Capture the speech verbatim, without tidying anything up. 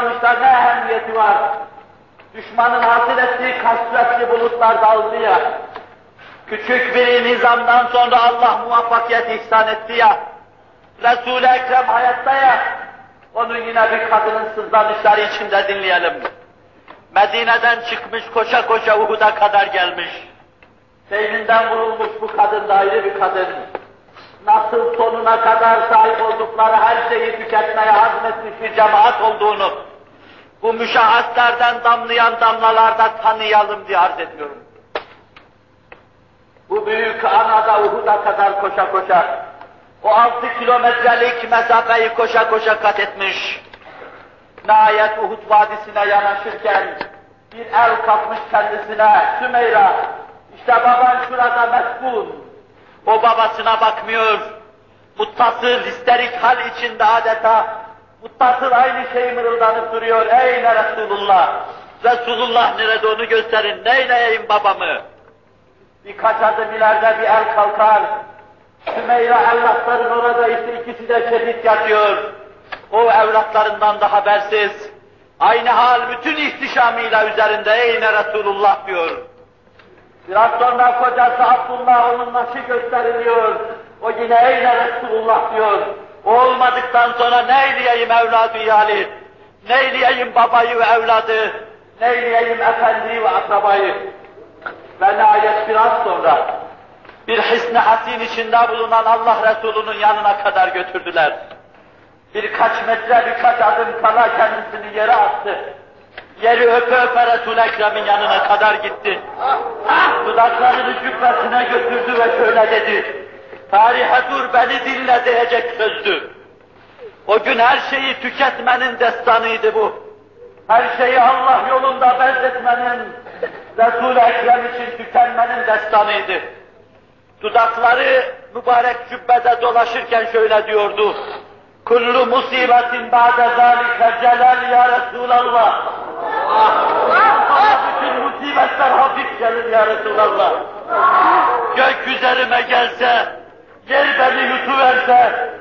varmışlar, ne ehemmiyeti var? Düşmanın hasıl ettiği kasvetli bulutlar dağıldı ya, küçük bir nizamdan sonra Allah muvaffakiyet ihsan etti ya, Resul-i Ekrem hayatta ya, onu yine bir kadının sızlanışları içinde dinleyelim. Medine'den çıkmış koşa koşa Uhud'a kadar gelmiş. Beyninden vurulmuş bu kadın da ayrı bir kadın. Nasıl sonuna kadar sahip oldukları her şeyi tüketmeye hazmetmiş bir cemaat olduğunu, bu müşahhaslardan damlayan damlalarda tanıyalım diye arz ediyorum. Bu büyük anada Uhud'a kadar koşa koşa, o altı kilometrelik mesafeyi koşa koşa kat etmiş. Nihayet Uhud Vadisi'ne yanaşırken bir el kapmış kendisine, Sümeyra, işte baban şurada meskun. O babasına bakmıyor, muttasıl, histerik hal içinde adeta, muttasıl aynı şeyi mırıldanıp duruyor. Eyne Resulullah, Resulullah nerede onu gösterin, neyleyeyim babamı? Birkaç adım ileride bir el kalkar, Sümeyra evlatların orada ise ikisi de şehit yatıyor. O evlatlarından da habersiz, aynı hal bütün ihtişamıyla üzerinde eyne Resulullah diyor. Biraz sonra kocası Abdullah onun naşı gösteriliyor. O yine eyne Resulullah diyor. O olmadıktan sonra neyleyeyim evladı iyali, neyleyeyim babayı ve evladı, neyleyeyim efendiyi ve akrabayı. Ve nihayet biraz sonra bir hisn-i hasin içinde bulunan Allah Resulü'nün yanına kadar götürdüler. Birkaç metre, birkaç adım kala kendisini yere attı. Yeri öpe öpe Resul-i Ekrem'in yanına kadar gitti. Dudaklarını cübbesine götürdü ve şöyle dedi. Tarihe dur beni dinle diyecek sözdü. O gün her şeyi tüketmenin destanıydı bu. Her şeyi Allah yolunda benzetmenin, Resul-i Ekrem için tükenmenin destanıydı. Dudakları mübarek cübbede dolaşırken şöyle diyordu. Kullu musibetin ba'de zâlike celal ya Resulallah. Bana bütün musibetler hafif gelir ya Resulallah. Gök üzerime gelse, yer beni yutuverse,